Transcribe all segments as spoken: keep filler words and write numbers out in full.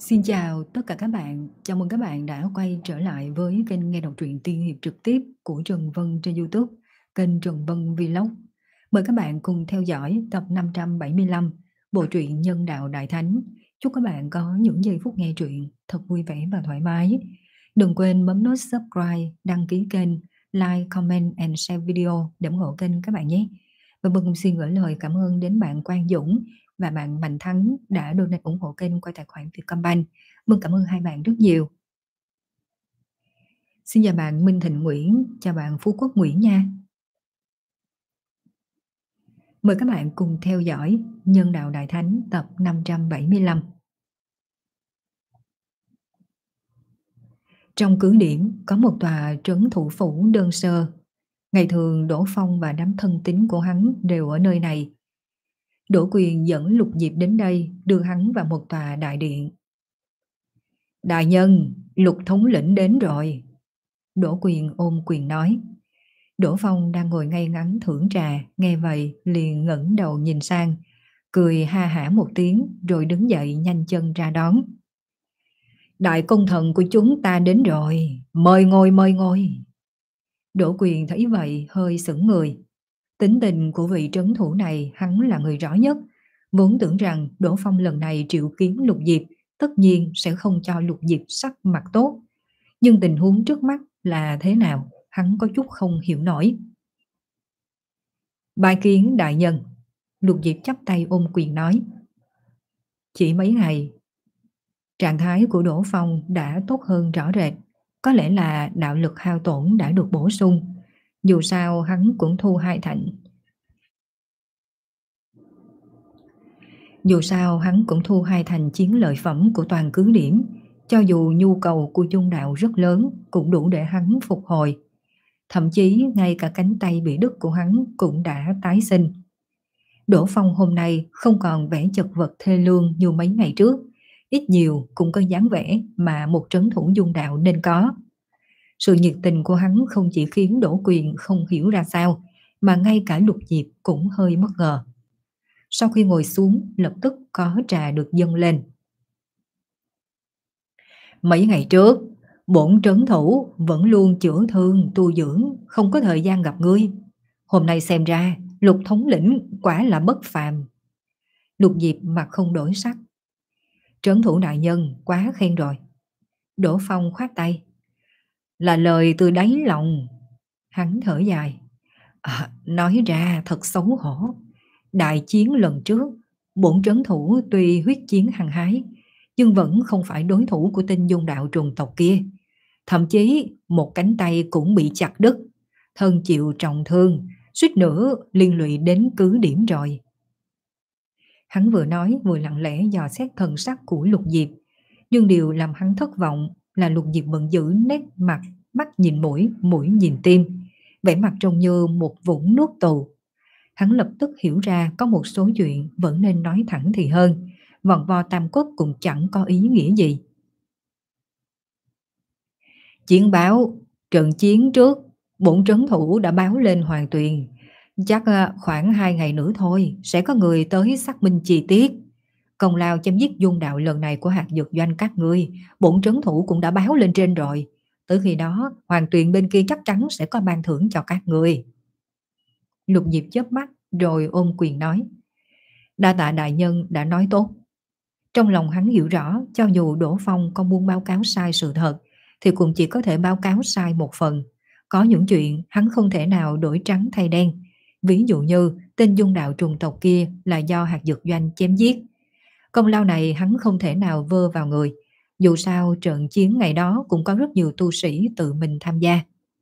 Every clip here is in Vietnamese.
Xin chào tất cả các bạn, chào mừng các bạn đã quay trở lại với kênh nghe đọc truyện tiên hiệp trực tiếp của Trần Vân trên YouTube, kênh Trần Vân Vlog. Mời các bạn cùng theo dõi tập năm trăm bảy mươi lăm, bộ truyện Nhân đạo Đại Thánh. Chúc các bạn có những giây phút nghe truyện thật vui vẻ và thoải mái. Đừng quên bấm nút subscribe, đăng ký kênh, like, comment and share video để ủng hộ kênh các bạn nhé. Và Vân cũng xin gửi lời cảm ơn đến bạn Quang Dũng và bạn Mạnh Thắng đã donate ủng hộ kênh qua tài khoản Vietcombank. Vâng, cảm ơn hai bạn rất nhiều. Xin chào bạn Minh Thịnh Nguyễn, chào bạn Phú Quốc Nguyễn nha. Mời các bạn cùng theo dõi Nhân đạo Đại Thánh tập năm trăm bảy mươi lăm. Trong cứ điểm có một tòa trấn thủ phủ đơn sơ. Ngày thường Đỗ Phong và đám thân tín của hắn đều ở nơi này. Đỗ Quyền dẫn Lục Diệp đến đây, đưa hắn vào một tòa đại điện. Đại nhân, Lục thống lĩnh đến rồi. Đỗ Quyền ôm quyền nói. Đỗ Phong đang ngồi ngay ngắn thưởng trà, nghe vậy liền ngẩng đầu nhìn sang, cười ha hả một tiếng rồi đứng dậy nhanh chân ra đón. Đại công thần của chúng ta đến rồi, mời ngồi mời ngồi. Đỗ Quyền thấy vậy hơi sững người. Tính tình của vị trấn thủ này hắn là người rõ nhất, vốn tưởng rằng Đỗ Phong lần này triệu kiến Lục Diệp tất nhiên sẽ không cho Lục Diệp sắc mặt tốt. Nhưng tình huống trước mắt là thế nào, hắn có chút không hiểu nổi. Bái kiến đại nhân. Lục Diệp chắp tay ôm quyền nói. Chỉ mấy ngày, trạng thái của Đỗ Phong đã tốt hơn rõ rệt. Có lẽ là đạo lực hao tổn đã được bổ sung. Dù sao hắn cũng thu hai thành. Dù sao hắn cũng thu hai thành chiến lợi phẩm của toàn cứ điểm. Cho dù nhu cầu của Dung đạo rất lớn, cũng đủ để hắn phục hồi. Thậm chí ngay cả cánh tay bị đứt của hắn cũng đã tái sinh. Đỗ Phong hôm nay không còn vẻ chật vật thê lương như mấy ngày trước, ít nhiều cũng có dáng vẻ mà một trấn thủ Dung đạo nên có. Sự nhiệt tình của hắn không chỉ khiến Đỗ Quyền không hiểu ra sao, mà ngay cả Lục Diệp cũng hơi bất ngờ. Sau khi ngồi xuống, lập tức có trà được dâng lên. Mấy ngày trước, bổn trấn thủ vẫn luôn chữa thương tu dưỡng, không có thời gian gặp ngươi. Hôm nay xem ra Lục thống lĩnh quả là bất phàm. Lục Diệp mặt không đổi sắc. Trấn thủ đại nhân quá khen rồi. Đỗ Phong khoát tay. Là lời từ đáy lòng. Hắn thở dài. À, nói ra thật xấu hổ. Đại chiến lần trước, bổn trấn thủ tuy huyết chiến hăng hái, nhưng vẫn không phải đối thủ của tên Dung đạo trùng tộc kia. Thậm chí một cánh tay cũng bị chặt đứt, thân chịu trọng thương, suýt nữa liên lụy đến cứ điểm rồi. Hắn vừa nói vừa lặng lẽ dò xét thần sắc của Lục Diệp, nhưng điều làm hắn thất vọng là Lục Diệp vẫn giữ nét mặt, mắt nhìn mũi, mũi nhìn tim, vẻ mặt trông như một vũng nước tù. Hắn lập tức hiểu ra có một số chuyện vẫn nên nói thẳng thì hơn, vòng vo tam quốc cũng chẳng có ý nghĩa gì. Chiến báo, trận chiến trước, bổn trấn thủ đã báo lên Hoàng Tuyền. Chắc khoảng hai ngày nữa thôi, sẽ có người tới xác minh chi tiết. Công lao chấm dứt Dung đạo lần này của hạt dược doanh các ngươi, bổn trấn thủ cũng đã báo lên trên rồi. Tới khi đó, Hoàng Tuyền bên kia chắc chắn sẽ có ban thưởng cho các ngươi. Lục Diệp chớp mắt rồi ôm quyền nói. Đa tạ đại nhân đã nói tốt. Trong lòng hắn hiểu rõ, cho dù Đỗ Phong có muốn báo cáo sai sự thật, thì cũng chỉ có thể báo cáo sai một phần. Có những chuyện hắn không thể nào đổi trắng thay đen. Ví dụ như tên Dung đạo trùng tộc kia là do hạt dược doanh chém giết. Công lao này hắn không thể nào vơ vào người. Dù sao trận chiến ngày đó cũng có rất nhiều tu sĩ tự mình tham gia.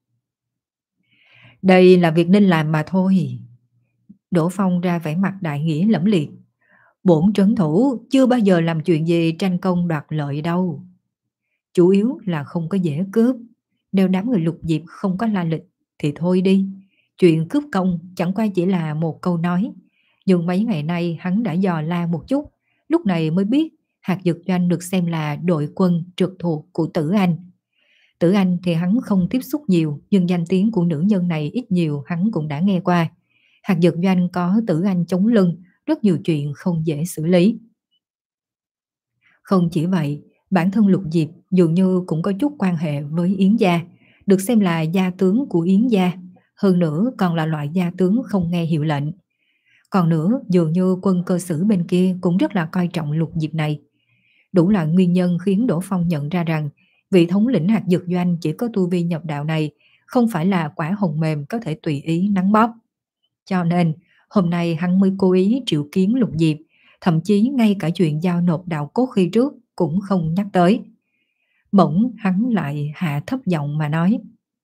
Đây là việc nên làm mà thôi. Đỗ Phong ra vẻ mặt đại nghĩa lẫm liệt. Bổn trấn thủ chưa bao giờ làm chuyện gì tranh công đoạt lợi đâu. Chủ yếu là không có dễ cướp. Nếu đám người Lục Diệp không có la lịch thì thôi đi. Chuyện cướp công chẳng qua chỉ là một câu nói. Nhưng mấy ngày nay hắn đã dò la một chút, lúc này mới biết hạt dược doanh được xem là đội quân trực thuộc của Tử Anh. Tử Anh thì hắn không tiếp xúc nhiều, nhưng danh tiếng của nữ nhân này ít nhiều hắn cũng đã nghe qua. Hạt dược doanh có Tử Anh chống lưng, rất nhiều chuyện không dễ xử lý. Không chỉ vậy, Bản thân Lục Diệp dường như cũng có chút quan hệ với Yến gia, được xem là gia tướng của Yến gia, hơn nữa còn là loại gia tướng không nghe hiệu lệnh. Còn nữa, dường như quân cơ sử bên kia cũng rất là coi trọng Lục Diệp này. Đủ là nguyên nhân khiến Đỗ Phong nhận ra rằng vị thống lĩnh hạt dược doanh chỉ có tu vi nhập đạo này không phải là quả hồng mềm có thể tùy ý nắn bóp. Cho nên, hôm nay hắn mới cố ý triệu kiến Lục Diệp, thậm chí ngay cả chuyện giao nộp đạo cốt khi trước cũng không nhắc tới. Bỗng hắn lại hạ thấp giọng mà nói: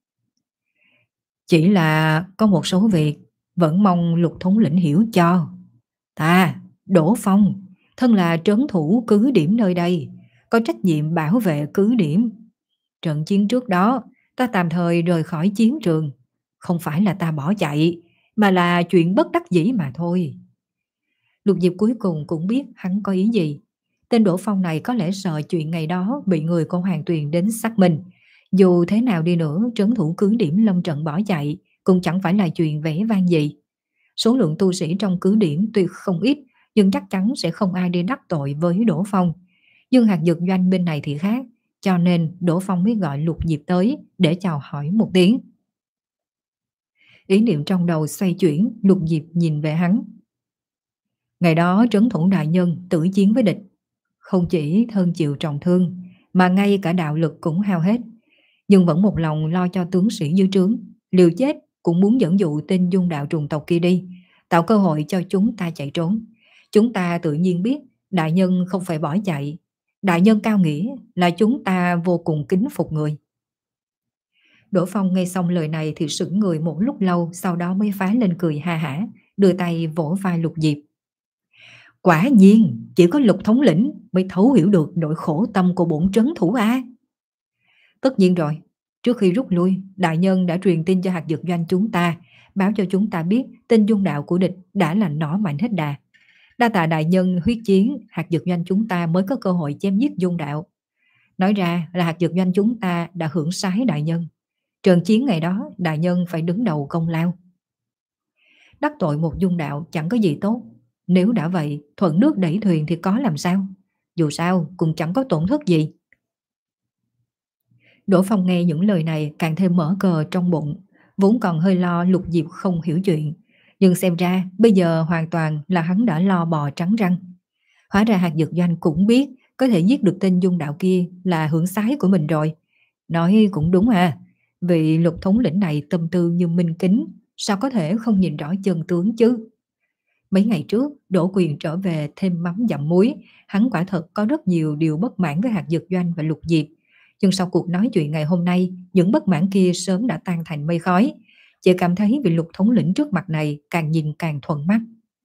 "Chỉ là có một số việc vẫn mong Lục thống lĩnh hiểu cho. Ta, Đỗ Phong, thân là trấn thủ cứ điểm nơi đây, có trách nhiệm bảo vệ cứ điểm. Trận chiến trước đó, ta tạm thời rời khỏi chiến trường. Không phải là ta bỏ chạy, mà là chuyện bất đắc dĩ mà thôi." Lục Diệp cuối cùng cũng biết hắn có ý gì. Tên Đỗ Phong này có lẽ sợ chuyện ngày đó bị người của Hoàng Tuyền đến xác minh. Dù thế nào đi nữa, trấn thủ cứ điểm lâm trận bỏ chạy cũng chẳng phải là chuyện vẻ vang gì. Số lượng tu sĩ trong cứ điểm tuy không ít, nhưng chắc chắn sẽ không ai đi đắc tội với Đỗ Phong. Nhưng hạt dược doanh bên này thì khác, cho nên Đỗ Phong mới gọi Lục Diệp tới để chào hỏi một tiếng. Ý niệm trong đầu xoay chuyển, Lục Diệp nhìn về hắn. Ngày đó trấn thủ đại nhân tử chiến với địch, không chỉ thân chịu trọng thương, mà ngay cả đạo lực cũng hao hết, nhưng vẫn một lòng lo cho tướng sĩ dưới trướng, liều chết cũng muốn dẫn dụ tên dung đạo trùng tộc kia đi, tạo cơ hội cho chúng ta chạy trốn. Chúng ta tự nhiên biết đại nhân không phải bỏ chạy, đại nhân cao nghĩa là chúng ta vô cùng kính phục người. Đỗ Phong nghe xong lời này thì sững người một lúc lâu, sau đó mới phá lên cười ha hả, đưa tay vỗ vai Lục Diệp. Quả nhiên, chỉ có Lục thống lĩnh mới thấu hiểu được nỗi khổ tâm của bổn trấn thủ a. Tất nhiên rồi, trước khi rút lui, đại nhân đã truyền tin cho hạt dược doanh chúng ta, báo cho chúng ta biết tên dung đạo của địch đã là nỏ mạnh hết đà. Đa tạ đại nhân huyết chiến, hạt dược doanh chúng ta mới có cơ hội chém giết dung đạo. Nói ra là hạt dược doanh chúng ta đã hưởng sái đại nhân. Trận chiến ngày đó, đại nhân phải đứng đầu công lao. Đắc tội một dung đạo chẳng có gì tốt. Nếu đã vậy, thuận nước đẩy thuyền thì có làm sao? Dù sao cũng chẳng có tổn thất gì. Đỗ Phong nghe những lời này càng thêm mở cờ trong bụng, vốn còn hơi lo Lục Diệp không hiểu chuyện, nhưng xem ra bây giờ hoàn toàn là hắn đã lo bò trắng răng. Hóa ra hạt dược doanh cũng biết có thể giết được tên dung đạo kia là hưởng sái của mình rồi. Nói cũng đúng à, vì Lục thống lĩnh này tâm tư như minh kính, sao có thể không nhìn rõ chân tướng chứ? Mấy ngày trước, Đỗ Quyền trở về thêm mắm dặm muối, hắn quả thật có rất nhiều điều bất mãn với hạt dược doanh và Lục Diệp. Nhưng sau cuộc nói chuyện ngày hôm nay, những bất mãn kia sớm đã tan thành mây khói. Chỉ cảm thấy vị Lục thống lĩnh trước mặt này càng nhìn càng thuận mắt.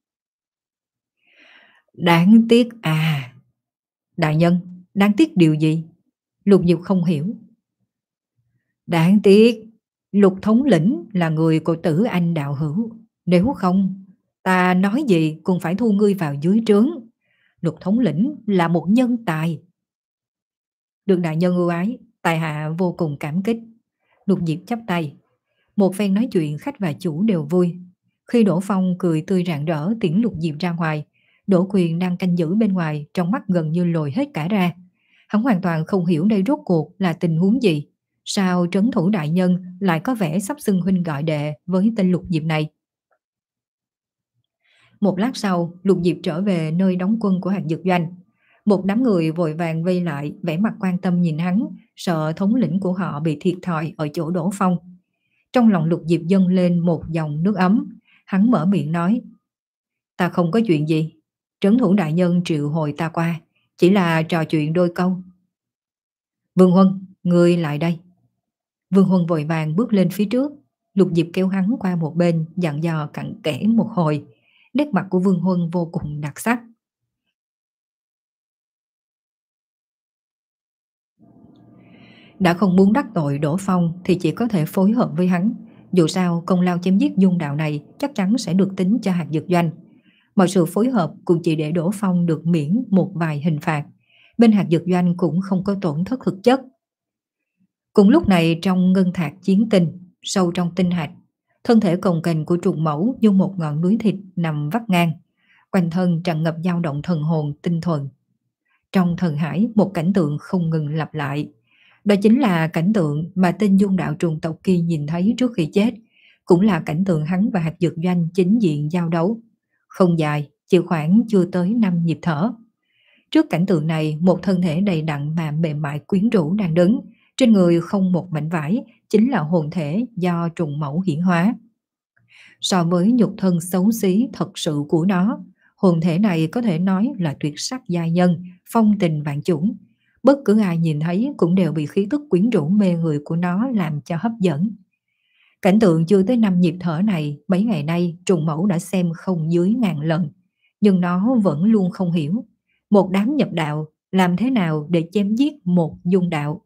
Đáng tiếc à. Đại nhân, đáng tiếc điều gì? Lục Diệp không hiểu. Đáng tiếc, Lục thống lĩnh là người của Tử Anh đạo hữu. Nếu không, ta nói gì cũng phải thu ngươi vào dưới trướng. Lục thống lĩnh là một nhân tài. Được đại nhân ưu ái, tài hạ vô cùng cảm kích. Lục Diệp chắp tay. Một phen nói chuyện khách và chủ đều vui. Khi Đỗ Phong cười tươi rạng rỡ tiễn Lục Diệp ra ngoài, Đỗ Quyền đang canh giữ bên ngoài, trong mắt gần như lồi hết cả ra. Hắn hoàn toàn không hiểu đây rốt cuộc là tình huống gì. Sao trấn thủ đại nhân lại có vẻ sắp xưng huynh gọi đệ với tên Lục Diệp này? Một lát sau, Lục Diệp trở về nơi đóng quân của hạt dược doanh. Một đám người vội vàng vây lại, vẻ mặt quan tâm nhìn hắn, sợ thống lĩnh của họ bị thiệt thòi ở chỗ Đỗ Phong. Trong lòng Lục Diệp dâng lên một dòng nước ấm, hắn mở miệng nói: Ta không có chuyện gì, trấn thủ đại nhân triệu hồi ta qua, chỉ là trò chuyện đôi câu. Vương Huân, ngươi lại đây. Vương Huân vội vàng bước lên phía trước. Lục Diệp kéo hắn qua một bên, dặn dò cặn kẽ một hồi. Nét mặt của Vương Huân vô cùng đặc sắc. Đã không muốn đắc tội Đỗ Phong thì chỉ có thể phối hợp với hắn. Dù sao công lao chém giết dung đạo này chắc chắn sẽ được tính cho hạt dược doanh. Mọi sự phối hợp cũng chỉ để Đỗ Phong được miễn một vài hình phạt. Bên hạt dược doanh cũng không có tổn thất thực chất. Cùng lúc này trong ngân thạc chiến tinh, sâu trong tinh hạch, thân thể cồng kềnh của trùng mẫu như một ngọn núi thịt nằm vắt ngang. Quanh thân tràn ngập dao động thần hồn tinh thuần. Trong thần hải, một cảnh tượng không ngừng lặp lại. Đó chính là cảnh tượng mà tên dung đạo trùng tộc kia nhìn thấy trước khi chết, cũng là cảnh tượng hắn và hạt dược doanh chính diện giao đấu. Không dài, chỉ khoảng chưa tới năm nhịp thở. Trước cảnh tượng này, một thân thể đầy đặn mà mềm mại quyến rũ đang đứng, trên người không một mảnh vải, chính là hồn thể do trùng mẫu hiển hóa. So với nhục thân xấu xí thật sự của nó, hồn thể này có thể nói là tuyệt sắc giai nhân, phong tình vạn chủng. Bất cứ ai nhìn thấy cũng đều bị khí tức quyến rũ mê người của nó làm cho hấp dẫn. Cảnh tượng chưa tới năm nhịp thở này, mấy ngày nay trùng mẫu đã xem không dưới ngàn lần, nhưng nó vẫn luôn không hiểu. Một đám nhập đạo làm thế nào để chém giết một dung đạo?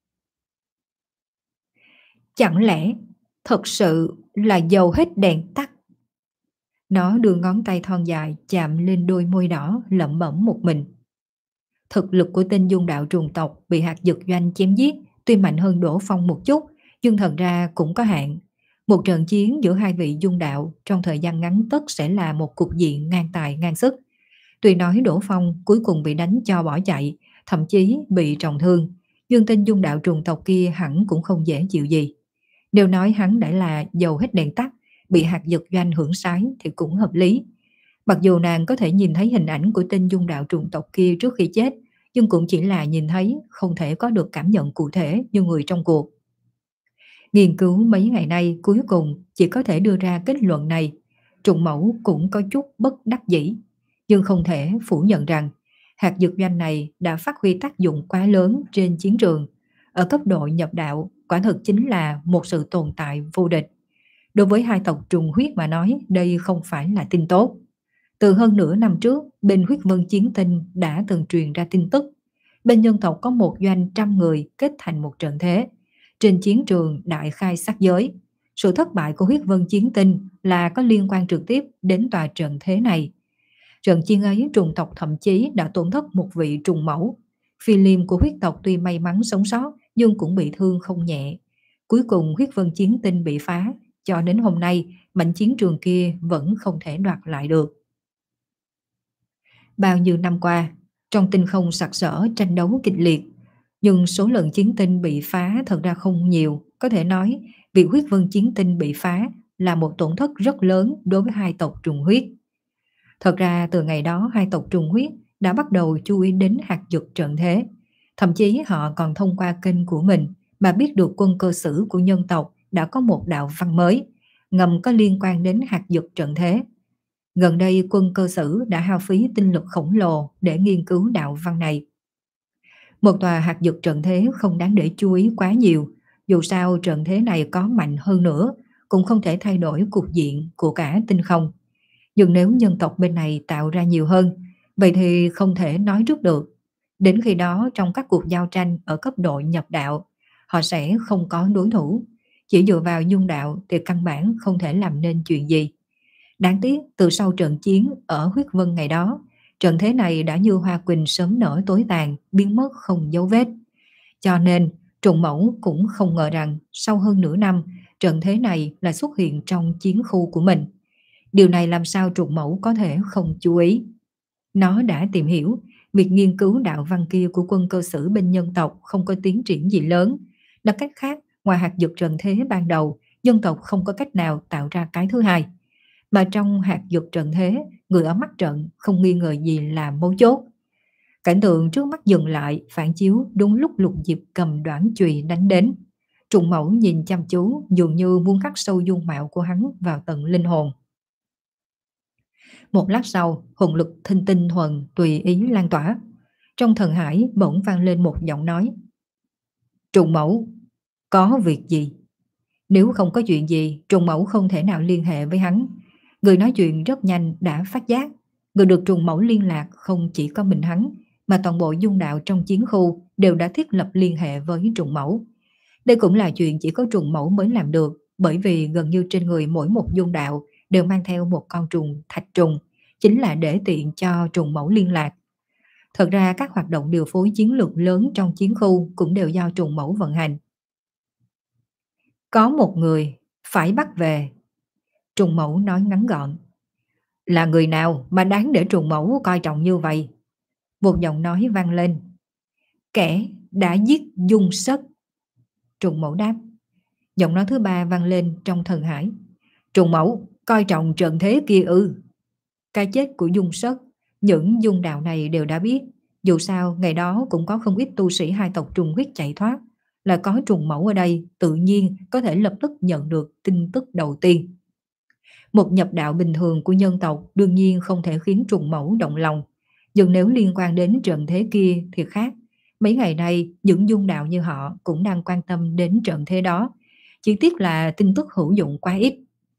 Chẳng lẽ thật sự là dầu hết đèn tắt? Nó đưa ngón tay thon dài chạm lên đôi môi đỏ, lẩm bẩm một mình. Thực lực của tên dung đạo trùng tộc bị hạt dược doanh chém giết tuy mạnh hơn Đỗ Phong một chút, nhưng thật ra cũng có hạn. Một trận chiến giữa hai vị dung đạo trong thời gian ngắn tất sẽ là một cục diện ngang tài ngang sức. Tuy nói Đỗ Phong cuối cùng bị đánh cho bỏ chạy, thậm chí bị trọng thương, nhưng tên dung đạo trùng tộc kia hẳn cũng không dễ chịu gì. Nếu nói hắn đã là dầu hết đèn tắt, bị hạt dược doanh hưởng sái thì cũng hợp lý. Mặc dù nàng có thể nhìn thấy hình ảnh của tên dung đạo trùng tộc kia trước khi chết, nhưng cũng chỉ là nhìn thấy, không thể có được cảm nhận cụ thể như người trong cuộc. Nghiên cứu mấy ngày nay cuối cùng chỉ có thể đưa ra kết luận này. Trùng mẫu cũng có chút bất đắc dĩ, nhưng không thể phủ nhận rằng hạt dược doanh này đã phát huy tác dụng quá lớn trên chiến trường. Ở cấp độ nhập đạo, quả thực chính là một sự tồn tại vô địch. Đối với hai tộc trùng huyết mà nói, đây không phải là tin tốt. Từ hơn nửa năm trước, bên huyết vân chiến tinh đã từng truyền ra tin tức. Bên nhân tộc có một doanh trăm người kết thành một trận thế. Trên chiến trường đại khai sát giới. Sự thất bại của huyết vân chiến tinh là có liên quan trực tiếp đến tòa trận thế này. Trận chiến ấy trùng tộc thậm chí đã tổn thất một vị trùng mẫu. Phi liêm của huyết tộc tuy may mắn sống sót nhưng cũng bị thương không nhẹ. Cuối cùng huyết vân chiến tinh bị phá, cho đến hôm nay mảnh chiến trường kia vẫn không thể đoạt lại được. Bao nhiêu năm qua, trong tinh không sặc sỡ tranh đấu kịch liệt, nhưng số lần chiến tinh bị phá thật ra không nhiều. Có thể nói, việc huyết vân chiến tinh bị phá là một tổn thất rất lớn đối với hai tộc trùng huyết. Thật ra từ ngày đó hai tộc trùng huyết đã bắt đầu chú ý đến hạt dược trận thế. Thậm chí họ còn thông qua kênh của mình mà biết được quân cơ sử của nhân tộc đã có một đạo văn mới, ngầm có liên quan đến hạt dược trận thế. Gần đây quân cơ sử đã hao phí tinh lực khổng lồ để nghiên cứu đạo văn này. Một tòa hạt dược trận thế không đáng để chú ý quá nhiều, dù sao trận thế này có mạnh hơn nữa, cũng không thể thay đổi cục diện của cả tinh không. Nhưng nếu nhân tộc bên này tạo ra nhiều hơn, vậy thì không thể nói trước được. Đến khi đó trong các cuộc giao tranh ở cấp độ nhập đạo, họ sẽ không có đối thủ. Chỉ dựa vào dung đạo thì căn bản không thể làm nên chuyện gì. Đáng tiếc từ sau trận chiến ở huyết vân ngày đó, trận thế này đã như hoa quỳnh sớm nở tối tàn, biến mất không dấu vết. Cho nên trùng mẫu cũng không ngờ rằng sau hơn nửa năm, trận thế này lại xuất hiện trong chiến khu của mình. Điều này làm sao trùng mẫu có thể không chú ý. Nó đã tìm hiểu, việc nghiên cứu đạo văn kia của quân cơ sử bên nhân tộc không có tiến triển gì lớn. Nói cách khác, ngoài hạt dược trận thế ban đầu, nhân tộc không có cách nào tạo ra cái thứ hai. Mà trong hạt dược trận thế, người ở mắt trận không nghi ngờ gì là mấu chốt. Cảnh tượng trước mắt dừng lại, phản chiếu đúng lúc Lục Diệp cầm đoản chùy đánh đến. Trùng mẫu nhìn chăm chú, dường như muốn khắc sâu dung mạo của hắn vào tận linh hồn. Một lát sau, hồn lực thinh tinh thuần tùy ý lan tỏa. Trong thần hải bỗng vang lên một giọng nói. Trùng mẫu, có việc gì? Nếu không có chuyện gì, trùng mẫu không thể nào liên hệ với hắn. Người nói chuyện rất nhanh đã phát giác. Người được trùng mẫu liên lạc không chỉ có mình hắn, mà toàn bộ dung đạo trong chiến khu đều đã thiết lập liên hệ với trùng mẫu. Đây cũng là chuyện chỉ có trùng mẫu mới làm được, bởi vì gần như trên người mỗi một dung đạo đều mang theo một con trùng thạch trùng, chính là để tiện cho trùng mẫu liên lạc. Thật ra các hoạt động điều phối chiến lược lớn trong chiến khu cũng đều do trùng mẫu vận hành. Có một người phải bắt về. Trùng mẫu nói ngắn gọn. Là người nào mà đáng để trùng mẫu coi trọng như vậy? Một giọng nói vang lên. Kẻ đã giết Dung Sất. Trùng Mẫu đáp. Giọng nói thứ ba vang lên trong thần hải. Trùng Mẫu, coi trọng trận thế kia ư? Cái chết của Dung Sất, những dung đạo này đều đã biết. Dù sao, ngày đó cũng có không ít tu sĩ hai tộc trùng huyết chạy thoát. Là có Trùng Mẫu ở đây, tự nhiên có thể lập tức nhận được tin tức đầu tiên. Một nhập đạo bình thường của nhân tộc đương nhiên không thể khiến Trùng Mẫu động lòng. Nhưng nếu liên quan đến trận thế kia thì khác. Mấy ngày nay, những dung đạo như họ cũng đang quan tâm đến trận thế đó. Chỉ tiếc là tin tức hữu dụng quá ít.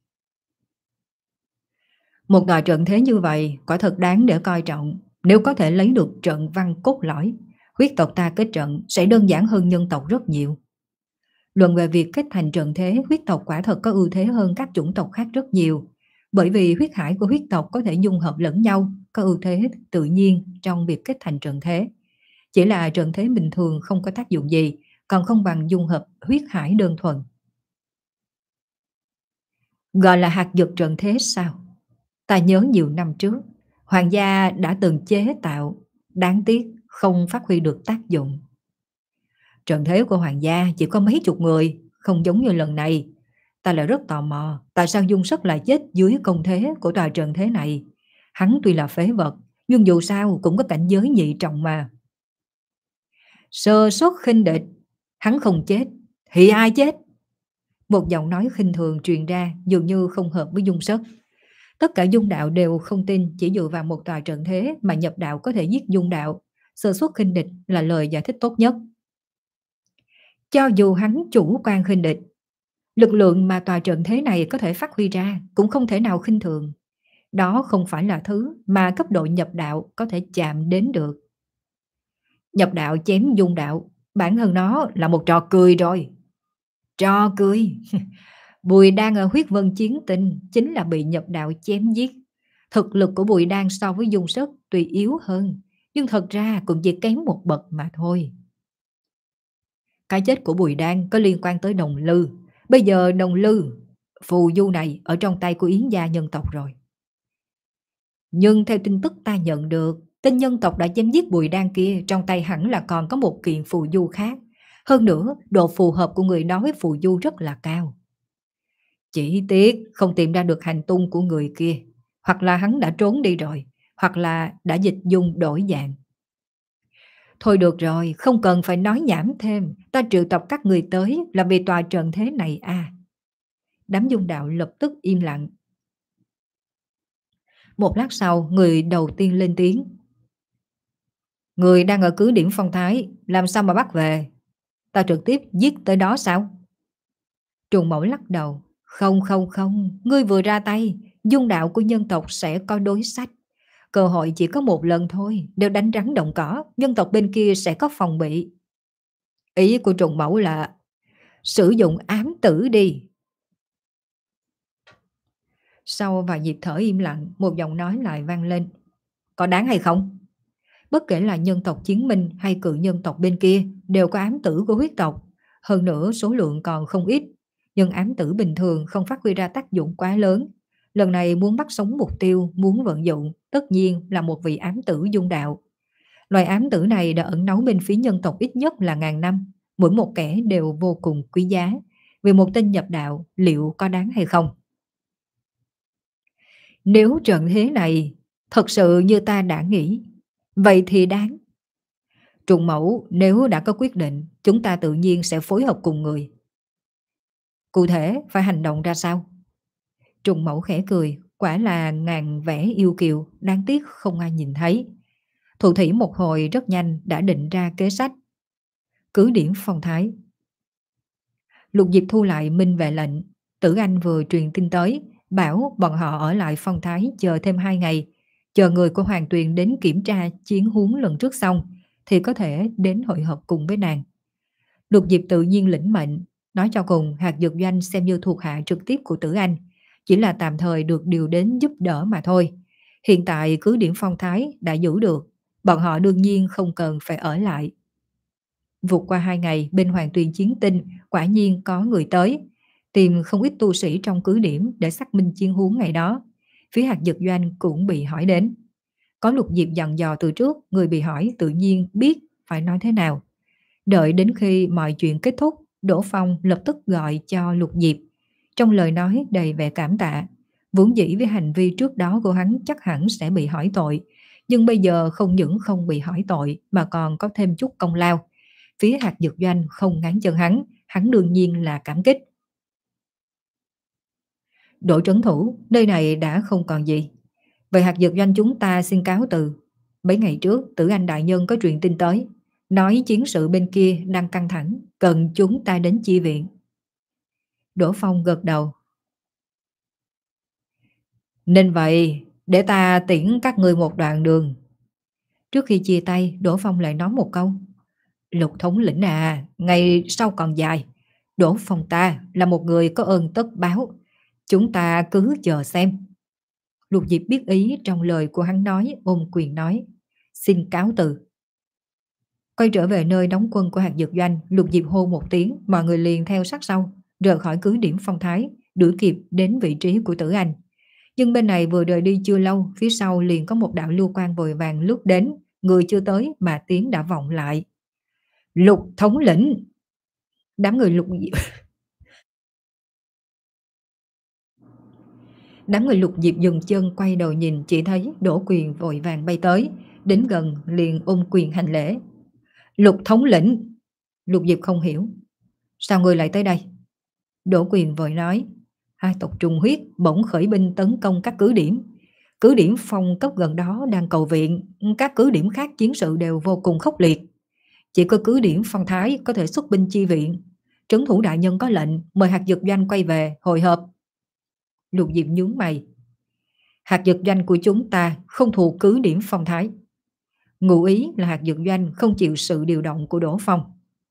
Một tòa trận thế như vậy quả thật đáng để coi trọng. Nếu có thể lấy được trận văn cốt lõi, huyết tộc ta kết trận sẽ đơn giản hơn nhân tộc rất nhiều. Luận về việc kết thành trận thế, huyết tộc quả thật có ưu thế hơn các chủng tộc khác rất nhiều. Bởi vì huyết hải của huyết tộc có thể dung hợp lẫn nhau, có ưu thế tự nhiên trong việc kết thành trận thế. Chỉ là trận thế bình thường không có tác dụng gì, còn không bằng dung hợp huyết hải đơn thuần. Gọi là hạt dược trận thế sao? Ta nhớ nhiều năm trước, hoàng gia đã từng chế tạo, đáng tiếc không phát huy được tác dụng. Trận thế của hoàng gia chỉ có mấy chục người, không giống như lần này. Ta lại rất tò mò, tại sao Dung Sất lại chết dưới công thế của tòa trận thế này? Hắn tuy là phế vật, nhưng dù sao cũng có cảnh giới nhị trọng mà. Sơ suất khinh địch, hắn không chết, thì ai chết? Một giọng nói khinh thường truyền ra, dường như không hợp với Dung Sất. Tất cả dung đạo đều không tin chỉ dựa vào một tòa trận thế mà nhập đạo có thể giết dung đạo. Sơ suất khinh địch là lời giải thích tốt nhất. Cho dù hắn chủ quan khinh địch, lực lượng mà tòa trận thế này có thể phát huy ra cũng không thể nào khinh thường. Đó không phải là thứ mà cấp độ nhập đạo có thể chạm đến được. Nhập đạo chém dung đạo, bản thân nó là một trò cười rồi. Trò cười? Bùi Đan ở huyết vân chiến tinh chính là bị nhập đạo chém giết. Thực lực của Bùi Đan so với Dung Sất tuy yếu hơn, nhưng thật ra cũng chỉ kém một bậc mà thôi. Cái chết của Bùi Đan có liên quan tới Đồng Lư. Bây giờ Đồng Lư, phù du này ở trong tay của Yến gia nhân tộc rồi. Nhưng theo tin tức ta nhận được, tên nhân tộc đã chém giết Bùi Đan kia trong tay hẳn là còn có một kiện phù du khác. Hơn nữa, độ phù hợp của người đó với phù du rất là cao. Chỉ tiếc không tìm ra được hành tung của người kia. Hoặc là hắn đã trốn đi rồi, hoặc là đã dịch dung đổi dạng. Thôi được rồi, không cần phải nói nhảm thêm. Ta triệu tập các người tới là vì tòa trận thế này à. Đám dung đạo lập tức im lặng. Một lát sau, người đầu tiên lên tiếng. Người đang ở cứ điểm phong thái, làm sao mà bắt về? Ta trực tiếp giết tới đó sao? Trùng Mẫu lắc đầu. Không không không, ngươi vừa ra tay, dung đạo của nhân tộc sẽ có đối sách. Cơ hội chỉ có một lần thôi, nếu đánh rắn động cỏ, nhân tộc bên kia sẽ có phòng bị. Ý của Trùng Mẫu là sử dụng ám tử đi. Sau vài nhịp thở im lặng, một giọng nói lại vang lên. Có đáng hay không? Bất kể là nhân tộc chiến minh hay cự nhân tộc bên kia đều có ám tử của huyết tộc. Hơn nữa số lượng còn không ít. Nhưng ám tử bình thường không phát huy ra tác dụng quá lớn. Lần này muốn bắt sống mục tiêu, muốn vận dụng, tất nhiên là một vị ám tử dung đạo. Loài ám tử này đã ẩn náu bên phía nhân tộc ít nhất là ngàn năm. Mỗi một kẻ đều vô cùng quý giá. Vì một tên nhập đạo, liệu có đáng hay không? Nếu trận thế này thật sự như ta đã nghĩ, vậy thì đáng. Trùng Mẫu nếu đã có quyết định, chúng ta tự nhiên sẽ phối hợp cùng người. Cụ thể phải hành động ra sao? Trùng Mẫu khẽ cười, quả là ngàn vẻ yêu kiều, đáng tiếc không ai nhìn thấy. Thủ thủy một hồi rất nhanh đã định ra kế sách. Cứ điểm phong thái. Lục Diệp thu lại minh vệ lệnh. Tử Anh vừa truyền tin tới, bảo bọn họ ở lại phong thái chờ thêm hai ngày. Chờ người của Hoàng Tuyền đến kiểm tra chiến huống lần trước xong, thì có thể đến hội họp cùng với nàng. Lục Diệp tự nhiên lĩnh mệnh. Nói cho cùng, hạt dược doanh xem như thuộc hạ trực tiếp của Tử Anh, chỉ là tạm thời được điều đến giúp đỡ mà thôi. Hiện tại cứ điểm phong thái đã giữ được, bọn họ đương nhiên không cần phải ở lại. Vụt qua hai ngày, bên Hoàng Tuyền chiến tinh quả nhiên có người tới, tìm không ít tu sĩ trong cứ điểm để xác minh chiến huống ngày đó. Phía hạt dược doanh cũng bị hỏi đến. Có Lục Diệp dặn dò từ trước, người bị hỏi tự nhiên biết phải nói thế nào. Đợi đến khi mọi chuyện kết thúc, Đỗ Phong lập tức gọi cho Lục Diệp. Trong lời nói đầy vẻ cảm tạ, vốn dĩ với hành vi trước đó của hắn chắc hẳn sẽ bị hỏi tội. Nhưng bây giờ không những không bị hỏi tội mà còn có thêm chút công lao. Phía hạt dược doanh không ngáng chân hắn, hắn đương nhiên là cảm kích. Đội trấn thủ, nơi này đã không còn gì. Vậy hạt dược doanh chúng ta xin cáo từ. Mấy ngày trước, Tử Anh đại nhân có truyền tin tới, nói chiến sự bên kia đang căng thẳng, cần chúng ta đến chi viện. Đỗ Phong gật đầu. Nên vậy, để ta tiễn các ngươi một đoạn đường. Trước khi chia tay, Đỗ Phong lại nói một câu. Lục thống lĩnh à, ngày sau còn dài. Đỗ Phong ta là một người có ơn tất báo. Chúng ta cứ chờ xem. Lục Diệp biết ý trong lời của hắn nói, ôm quyền nói. Xin cáo từ. Quay trở về nơi đóng quân của hạt dược doanh, Lục Diệp hô một tiếng, mọi người liền theo sát sau, rời khỏi cứ điểm phong thái, đuổi kịp đến vị trí của Tử Anh. Nhưng bên này vừa rời đi chưa lâu, phía sau liền có một đạo lưu quang vội vàng lướt đến, người chưa tới mà tiếng đã vọng lại. Lục thống lĩnh! Đám người Lục Diệp Đám người Lục Diệp dừng chân quay đầu nhìn, chỉ thấy Đỗ Quyền vội vàng bay tới, đến gần liền ôm quyền hành lễ. Lục thống lĩnh! Lục Diệp không hiểu. Sao ngươi lại tới đây? Đỗ Quyền vội nói. Hai tộc trùng huyết bỗng khởi binh tấn công các cứ điểm. Cứ điểm phong cấp gần đó đang cầu viện, các cứ điểm khác chiến sự đều vô cùng khốc liệt. Chỉ có cứ điểm phong thái có thể xuất binh chi viện. Trấn thủ đại nhân có lệnh mời hạt dược doanh quay về hội họp. Lục Diệp nhướng mày. Hạt dược doanh của chúng ta không thuộc cứ điểm phong thái. Ngụ ý là hạt dược doanh không chịu sự điều động của Đỗ Phong.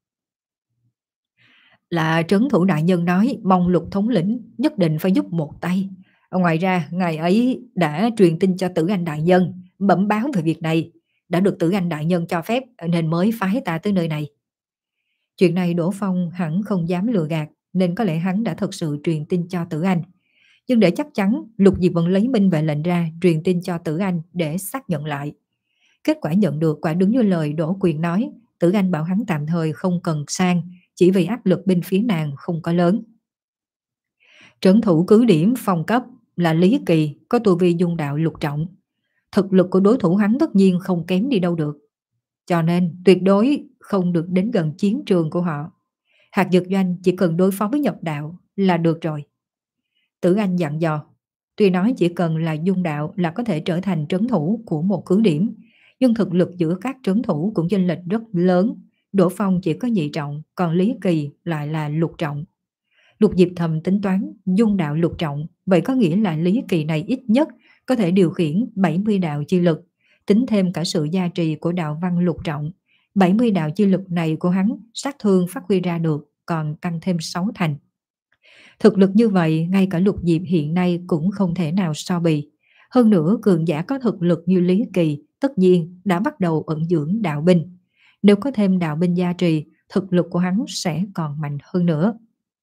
Là trấn thủ đại nhân nói mong Lục thống lĩnh nhất định phải giúp một tay. Ngoài ra ngài ấy đã truyền tin cho Tử Anh đại nhân bẩm báo về việc này, đã được Tử Anh đại nhân cho phép nên mới phái ta tới nơi này. Chuyện này Đỗ Phong hẳn không dám lừa gạt, nên có lẽ hắn đã thật sự truyền tin cho Tử Anh. Nhưng để chắc chắn, Lục Diệp vẫn lấy binh vệ lệnh ra truyền tin cho Tử Anh để xác nhận lại. Kết quả nhận được quả đúng như lời Đỗ Quyền nói. Tử Anh bảo hắn tạm thời không cần sang, chỉ vì áp lực bên phía nàng không có lớn. Trấn thủ cứ điểm phong cấp là Lý Kỳ, có tu vi dung đạo lục trọng. Thực lực của đối thủ hắn tất nhiên không kém đi đâu được. Cho nên tuyệt đối không được đến gần chiến trường của họ. Hạt dược doanh chỉ cần đối phó với nhập đạo là được rồi. Tử Anh dặn dò. Tuy nói chỉ cần là dung đạo là có thể trở thành trấn thủ của một cứ điểm, nhưng thực lực giữa các trấn thủ cũng chênh lệch rất lớn. Đỗ Phong chỉ có nhị trọng, còn Lý Kỳ lại là lục trọng. Lục Diệp thầm tính toán, dung đạo lục trọng, vậy có nghĩa là Lý Kỳ này ít nhất có thể điều khiển bảy mươi đạo chi lực, tính thêm cả sự gia trì của đạo văn lục trọng. bảy mươi đạo chi lực này của hắn sát thương phát huy ra được, còn tăng thêm sáu thành. Thực lực như vậy, ngay cả Lục Diệp hiện nay cũng không thể nào so bì. Hơn nữa, cường giả có thực lực như Lý Kỳ tất nhiên đã bắt đầu ẩn dưỡng đạo binh. Nếu có thêm đạo binh gia trì, thực lực của hắn sẽ còn mạnh hơn nữa.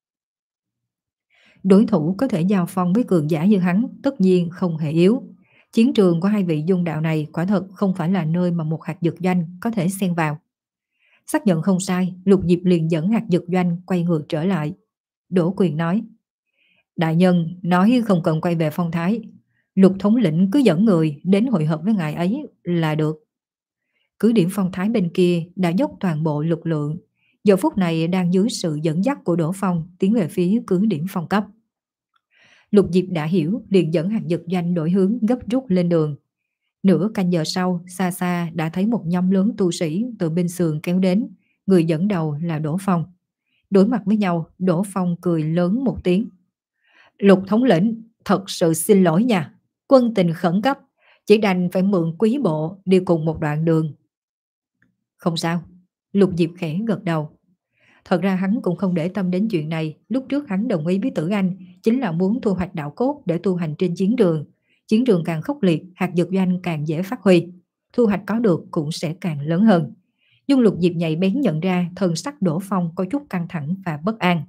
Đối thủ có thể giao phong với cường giả như hắn tất nhiên không hề yếu. Chiến trường của hai vị dung đạo này quả thật không phải là nơi mà một hạt dược doanh có thể xen vào. Xác nhận không sai, Lục Diệp liền dẫn hạt dược doanh quay ngược trở lại. Đỗ Quyền nói. Đại nhân nói không cần quay về phong thái. Lục thống lĩnh cứ dẫn người đến hội họp với ngài ấy là được. Cứ điểm phong thái bên kia đã dốc toàn bộ lực lượng, giờ phút này đang dưới sự dẫn dắt của Đỗ Phong tiến về phía cứ điểm phong cấp. Lục Diệp đã hiểu, liền dẫn hạt dược doanh đổi hướng gấp rút lên đường. Nửa canh giờ sau, xa xa đã thấy một nhóm lớn tu sĩ từ bên sườn kéo đến, người dẫn đầu là Đỗ Phong. Đối mặt với nhau, Đỗ Phong cười lớn một tiếng. Lục thống lĩnh, thật sự xin lỗi nha, quân tình khẩn cấp, chỉ đành phải mượn quý bộ đi cùng một đoạn đường. Không sao, Lục Diệp khẽ gật đầu. Thật ra hắn cũng không để tâm đến chuyện này, lúc trước hắn đồng ý với Tử Anh chính là muốn thu hoạch đạo cốt để tu hành trên chiến trường. Chiến trường càng khốc liệt, hạt dược doanh càng dễ phát huy, thu hoạch có được cũng sẽ càng lớn hơn. Nhưng Lục Diệp nhạy bén nhận ra thần sắc Đỗ Phong có chút căng thẳng và bất an.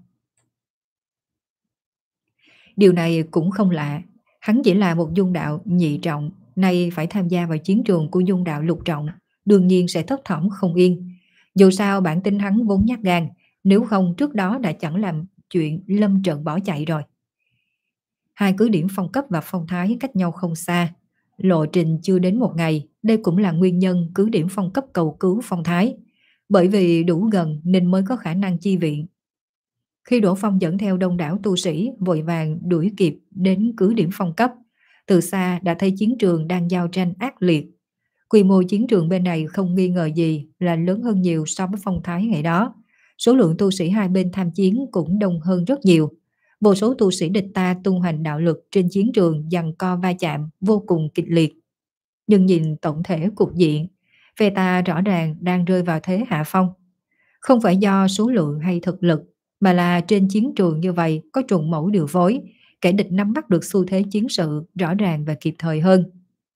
Điều này cũng không lạ, hắn chỉ là một dung đạo nhị trọng, nay phải tham gia vào chiến trường của dung đạo Lục Trọng, đương nhiên sẽ thấp thỏm không yên. Dù sao bản tính hắn vốn nhát gan, nếu không trước đó đã chẳng làm chuyện lâm trận bỏ chạy rồi. Hai cứ điểm phong cấp và phong thái cách nhau không xa, lộ trình chưa đến một ngày, đây cũng là nguyên nhân cứ điểm phong cấp cầu cứu phong thái, bởi vì đủ gần nên mới có khả năng chi viện. Khi Đỗ Phong dẫn theo đông đảo tu sĩ vội vàng đuổi kịp đến cứ điểm phong cấp, từ xa đã thấy chiến trường đang giao tranh ác liệt. Quy mô chiến trường bên này không nghi ngờ gì là lớn hơn nhiều so với phong thái ngày đó. Số lượng tu sĩ hai bên tham chiến cũng đông hơn rất nhiều. Vô số tu sĩ địch ta tung hoành đạo lực trên chiến trường giằng co va chạm vô cùng kịch liệt. Nhưng nhìn tổng thể cục diện, phe ta rõ ràng đang rơi vào thế hạ phong. Không phải do số lượng hay thực lực, mà là trên chiến trường như vậy có trùng mẫu điều phối, kẻ địch nắm bắt được xu thế chiến sự rõ ràng và kịp thời hơn.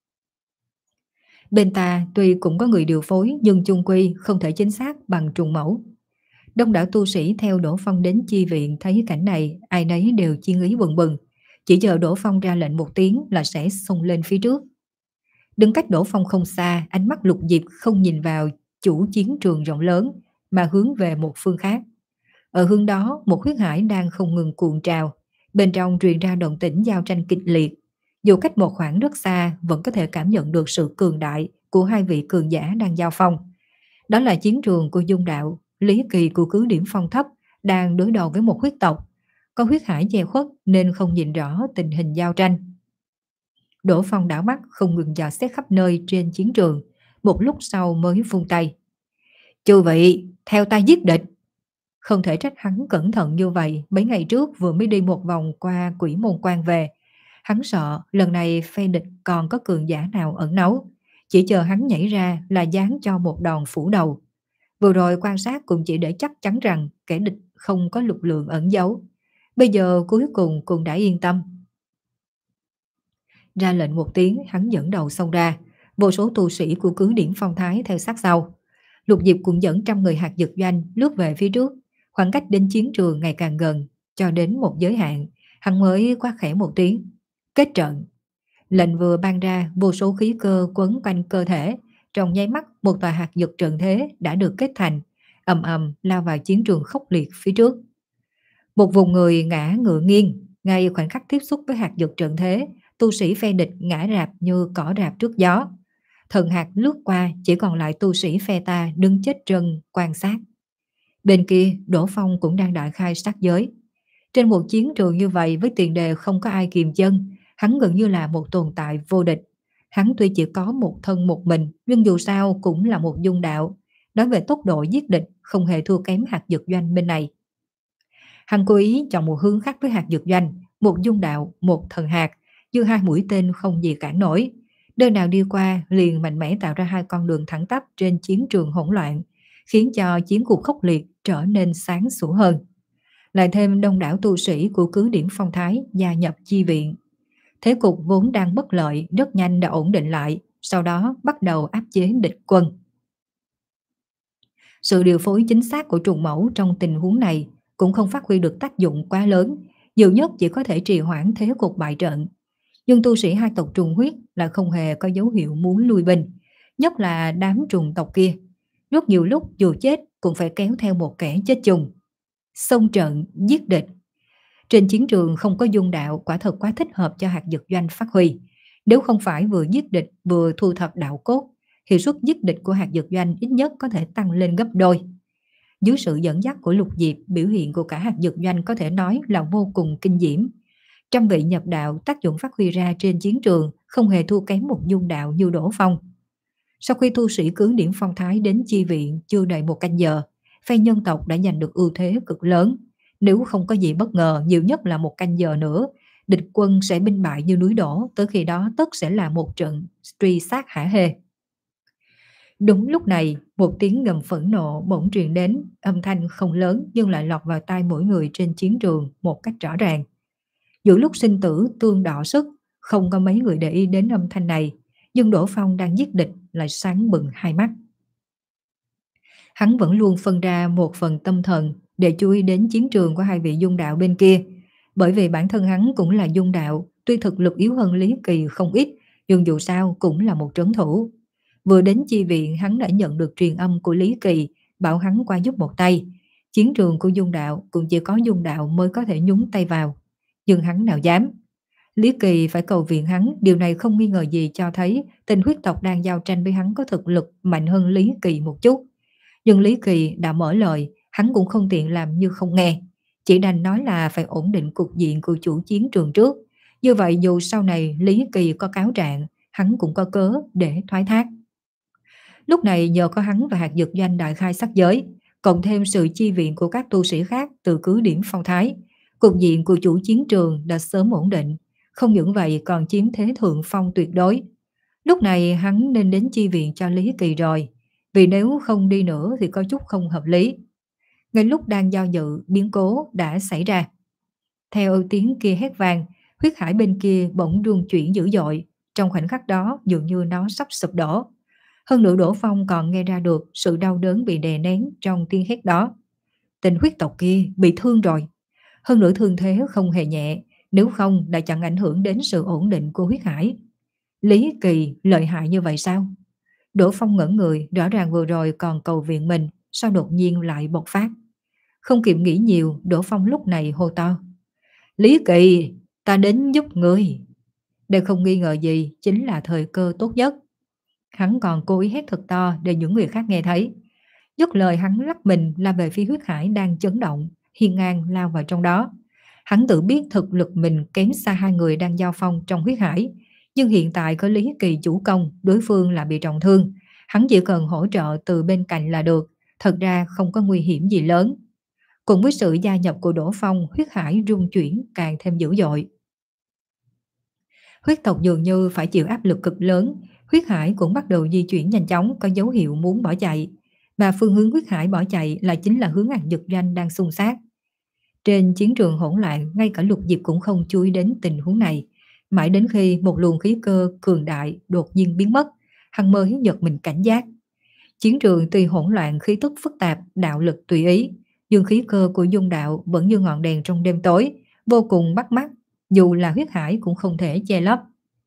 Bên ta tuy cũng có người điều phối nhưng chung quy không thể chính xác bằng trùng mẫu. Đông đảo tu sĩ theo Đỗ Phong đến chi viện thấy cảnh này, ai nấy đều chiến ý bừng bừng, chỉ chờ Đỗ Phong ra lệnh một tiếng là sẽ xông lên phía trước. Đứng cách Đỗ Phong không xa, ánh mắt Lục Diệp không nhìn vào chủ chiến trường rộng lớn mà hướng về một phương khác. Ở hướng đó, một huyết hải đang không ngừng cuộn trào, bên trong truyền ra động tĩnh giao tranh kịch liệt. Dù cách một khoảng rất xa, vẫn có thể cảm nhận được sự cường đại của hai vị cường giả đang giao phong. Đó là chiến trường của Dung Đạo, Lý Kỳ của cứ điểm phong thấp đang đối đầu với một huyết tộc. Có huyết hải che khuất nên không nhìn rõ tình hình giao tranh. Đỗ Phong đảo mắt không ngừng dò xét khắp nơi trên chiến trường, một lúc sau mới vung tay. Chư vị, theo ta giết địch. Không thể trách hắn cẩn thận như vậy, mấy ngày trước vừa mới đi một vòng qua Quỷ Môn Quan về. Hắn sợ lần này phe địch còn có cường giả nào ẩn náu, chỉ chờ hắn nhảy ra là giáng cho một đòn phủ đầu. Vừa rồi quan sát cũng chỉ để chắc chắn rằng kẻ địch không có lực lượng ẩn giấu. Bây giờ cuối cùng cũng đã yên tâm. Ra lệnh một tiếng, hắn dẫn đầu xông ra, vô số tu sĩ của cứ điểm phong thái theo sát sau. Lục Diệp cũng dẫn trăm người hạt dực doanh lướt về phía trước, khoảng cách đến chiến trường ngày càng gần, cho đến một giới hạn, hắn mới quát khẽ một tiếng. Kết trận. Lệnh vừa ban ra, vô số khí cơ quấn quanh cơ thể, trong nháy mắt một tòa hạt dực trận thế đã được kết thành, ầm ầm lao vào chiến trường khốc liệt phía trước. Một vùng người ngã ngựa nghiêng, ngay khoảnh khắc tiếp xúc với hạt dực trận thế, tu sĩ phe địch ngã rạp như cỏ rạp trước gió. Thần hạt lướt qua, chỉ còn lại tu sĩ phe ta đứng chết trân quan sát. Bên kia, Đỗ Phong cũng đang đại khai sát giới. Trên một chiến trường như vậy với tiền đề không có ai kiềm chân, hắn gần như là một tồn tại vô địch. Hắn tuy chỉ có một thân một mình, nhưng dù sao cũng là một dung đạo. Nói về tốc độ giết địch, không hề thua kém hạt dực doanh bên này. Hắn cố ý chọn một hướng khác với hạt dực doanh, một dung đạo, một thần hạt, như hai mũi tên không gì cản nổi. Nơi nào đi qua liền mạnh mẽ tạo ra hai con đường thẳng tắp trên chiến trường hỗn loạn, khiến cho chiến cuộc khốc liệt trở nên sáng sủa hơn. Lại thêm đông đảo tu sĩ của cứ điểm phong thái gia nhập chi viện. Thế cục vốn đang bất lợi rất nhanh đã ổn định lại, sau đó bắt đầu áp chế địch quân. Sự điều phối chính xác của trùng mẫu trong tình huống này cũng không phát huy được tác dụng quá lớn, nhiều nhất chỉ có thể trì hoãn thế cục bại trận. Nhưng tu sĩ hai tộc trùng huyết là không hề có dấu hiệu muốn lui binh, nhất là đám trùng tộc kia. Rất nhiều lúc dù chết cũng phải kéo theo một kẻ chết chung. Xông trận, giết địch. Trên chiến trường không có dung đạo quả thật quá thích hợp cho hạt dực doanh phát huy. Nếu không phải vừa giết địch vừa thu thập đạo cốt, hiệu suất giết địch của hạt dực doanh ít nhất có thể tăng lên gấp đôi. Dưới sự dẫn dắt của Lục Diệp, biểu hiện của cả hạt dực doanh có thể nói là vô cùng kinh diễm. Trăm vị nhập đạo tác dụng phát huy ra trên chiến trường không hề thua kém một dung đạo như Đỗ Phong. Sau khi tu sĩ cứ điểm phong thái đến chi viện chưa đầy một canh giờ, phe nhân tộc đã giành được ưu thế cực lớn. Nếu không có gì bất ngờ, nhiều nhất là một canh giờ nữa, địch quân sẽ binh bại như núi đổ, tới khi đó tất sẽ là một trận truy sát hả hê. Đúng lúc này, một tiếng gầm phẫn nộ bỗng truyền đến, âm thanh không lớn nhưng lại lọt vào tai mỗi người trên chiến trường một cách rõ ràng. Giữa lúc sinh tử tương đọ sức, không có mấy người để ý đến âm thanh này, nhưng Đỗ Phong đang giết địch lại sáng bừng hai mắt. Hắn vẫn luôn phân ra một phần tâm thần để chú ý đến chiến trường của hai vị dung đạo bên kia, bởi vì bản thân hắn cũng là dung đạo, tuy thực lực yếu hơn Lý Kỳ không ít, nhưng dù sao cũng là một trấn thủ. Vừa đến chi viện, hắn đã nhận được truyền âm của Lý Kỳ, bảo hắn qua giúp một tay. Chiến trường của Dung Đạo cũng chỉ có Dung Đạo mới có thể nhúng tay vào, nhưng hắn nào dám. Lý Kỳ phải cầu viện hắn, điều này không nghi ngờ gì cho thấy tên huyết tộc đang giao tranh với hắn có thực lực mạnh hơn Lý Kỳ một chút. Nhưng Lý Kỳ đã mở lời, hắn cũng không tiện làm như không nghe, chỉ đành nói là phải ổn định cục diện của chủ chiến trường trước. Như vậy dù sau này Lý Kỳ có cáo trạng, hắn cũng có cớ để thoái thác. Lúc này nhờ có hắn và hạt dược doanh đại khai sát giới, cộng thêm sự chi viện của các tu sĩ khác từ cứ điểm phong thái, cục diện của chủ chiến trường đã sớm ổn định, không những vậy còn chiếm thế thượng phong tuyệt đối. Lúc này hắn nên đến chi viện cho Lý Kỳ rồi, vì nếu không đi nữa thì có chút không hợp lý. Ngay lúc đang do dự, biến cố đã xảy ra. Theo tiếng kia hét vang, huyết hải bên kia bỗng rung chuyển dữ dội, trong khoảnh khắc đó dường như nó sắp sụp đổ. Hơn nữa Đỗ Phong còn nghe ra được sự đau đớn bị đè nén trong tiếng hét đó. Tên huyết tộc kia bị thương rồi. Hơn nữa thương thế không hề nhẹ, nếu không đã chẳng ảnh hưởng đến sự ổn định của huyết hải. Lý Kỳ lợi hại như vậy sao? Đỗ Phong ngẩn người, rõ ràng vừa rồi còn cầu viện mình, sao đột nhiên lại bộc phát? Không kịp nghĩ nhiều, Đỗ Phong lúc này hô to. Lý Kỳ, ta đến giúp người. Đây không nghi ngờ gì, chính là thời cơ tốt nhất. Hắn còn cố ý hét thật to để những người khác nghe thấy. Dứt lời hắn lắc mình lao về phía huyết hải đang chấn động, hiên ngang lao vào trong đó. Hắn tự biết thực lực mình kém xa hai người đang giao phong trong huyết hải, nhưng hiện tại có Lý Kỳ chủ công, đối phương là bị trọng thương. Hắn chỉ cần hỗ trợ từ bên cạnh là được, thật ra không có nguy hiểm gì lớn. Cùng với sự gia nhập của Đỗ Phong, huyết hải rung chuyển càng thêm dữ dội. Huyết tộc dường như phải chịu áp lực cực lớn, huyết hải cũng bắt đầu di chuyển nhanh chóng, có dấu hiệu muốn bỏ chạy. Mà phương hướng huyết hải bỏ chạy là chính là hướng hạt dược doanh đang xung sát. Trên chiến trường hỗn loạn, ngay cả Lục Diệp cũng không chú ý đến tình huống này. Mãi đến khi một luồng khí cơ cường đại đột nhiên biến mất, hắn mới giật mình cảnh giác. Chiến trường tuy hỗn loạn, khí tức phức tạp, đạo lực tùy ý, nhưng khí cơ của Dung Đạo vẫn như ngọn đèn trong đêm tối, vô cùng bắt mắt, dù là huyết hải cũng không thể che lấp.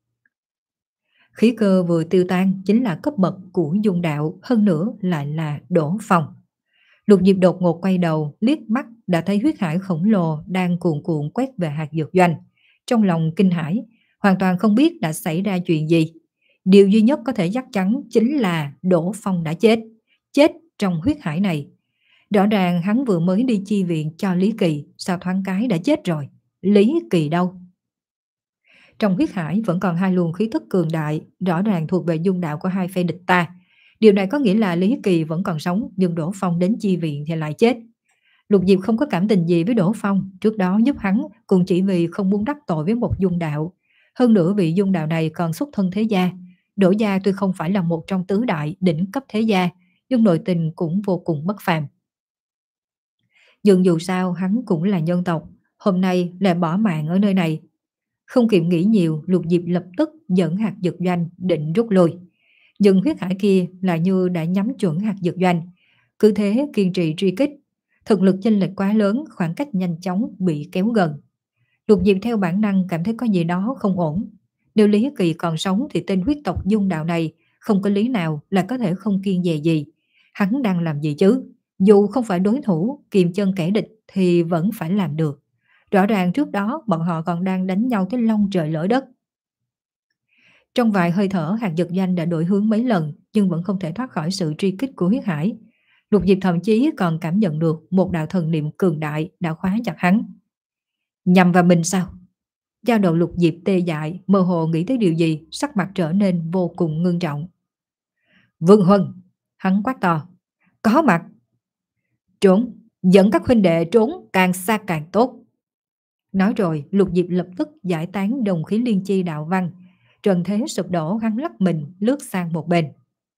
Khí cơ vừa tiêu tan chính là cấp bậc của Dung Đạo, hơn nữa lại là Đỗ Phong. Lục Diệp đột ngột quay đầu, liếc mắt đã thấy huyết hải khổng lồ đang cuồn cuộn quét về hạt dược doanh. Trong lòng kinh hãi, hoàn toàn không biết đã xảy ra chuyện gì. Điều duy nhất có thể chắc chắn chính là Đỗ Phong đã chết, chết trong huyết hải này. Rõ ràng hắn vừa mới đi chi viện cho Lý Kỳ, sao thoáng cái đã chết rồi. Lý Kỳ đâu? Trong huyết hải vẫn còn hai luồng khí thức cường đại, rõ ràng thuộc về Dung Đạo của hai phe địch ta. Điều này có nghĩa là Lý Kỳ vẫn còn sống, nhưng Đỗ Phong đến chi viện thì lại chết. Lục Diệp không có cảm tình gì với Đỗ Phong, trước đó giúp hắn cũng chỉ vì không muốn đắc tội với một Dung Đạo. Hơn nữa vị Dung Đạo này còn xuất thân thế gia. Đỗ gia tuy không phải là một trong tứ đại đỉnh cấp thế gia, nhưng nội tình cũng vô cùng bất phàm. Nhưng dù sao hắn cũng là nhân tộc, hôm nay lại bỏ mạng ở nơi này. Không kịp nghĩ nhiều, Lục Diệp lập tức dẫn hạt dược doanh định rút lui. Nhưng huyết hải kia là như đã nhắm chuẩn hạt dược doanh. Cứ thế kiên trì truy kích. Thực lực chênh lệch quá lớn, khoảng cách nhanh chóng bị kéo gần. Lục Diệp theo bản năng cảm thấy có gì đó không ổn. Nếu Lý Kỳ còn sống thì tên huyết tộc Dung Đạo này không có lý nào là có thể không kiêng dè gì. Hắn đang làm gì chứ? Dù không phải đối thủ, kiềm chân kẻ địch thì vẫn phải làm được. Rõ ràng trước đó bọn họ còn đang đánh nhau tới long trời lỡ đất. Trong vài hơi thở, hạt dược doanh đã đổi hướng mấy lần nhưng vẫn không thể thoát khỏi sự truy kích của huyết hải. Lục Diệp thậm chí còn cảm nhận được một đạo thần niệm cường đại đã khóa chặt hắn. Nhằm vào mình sao? Dao đầu Lục Diệp tê dại, mơ hồ nghĩ tới điều gì, sắc mặt trở nên vô cùng ngưng trọng. Vương Huân, hắn quát to. Có mặt. Trốn, dẫn các huynh đệ trốn càng xa càng tốt. Nói rồi, Lục Diệp lập tức giải tán đồng khí liên chi đạo văn. Trần thế sụp đổ, hắn lắc mình lướt sang một bên.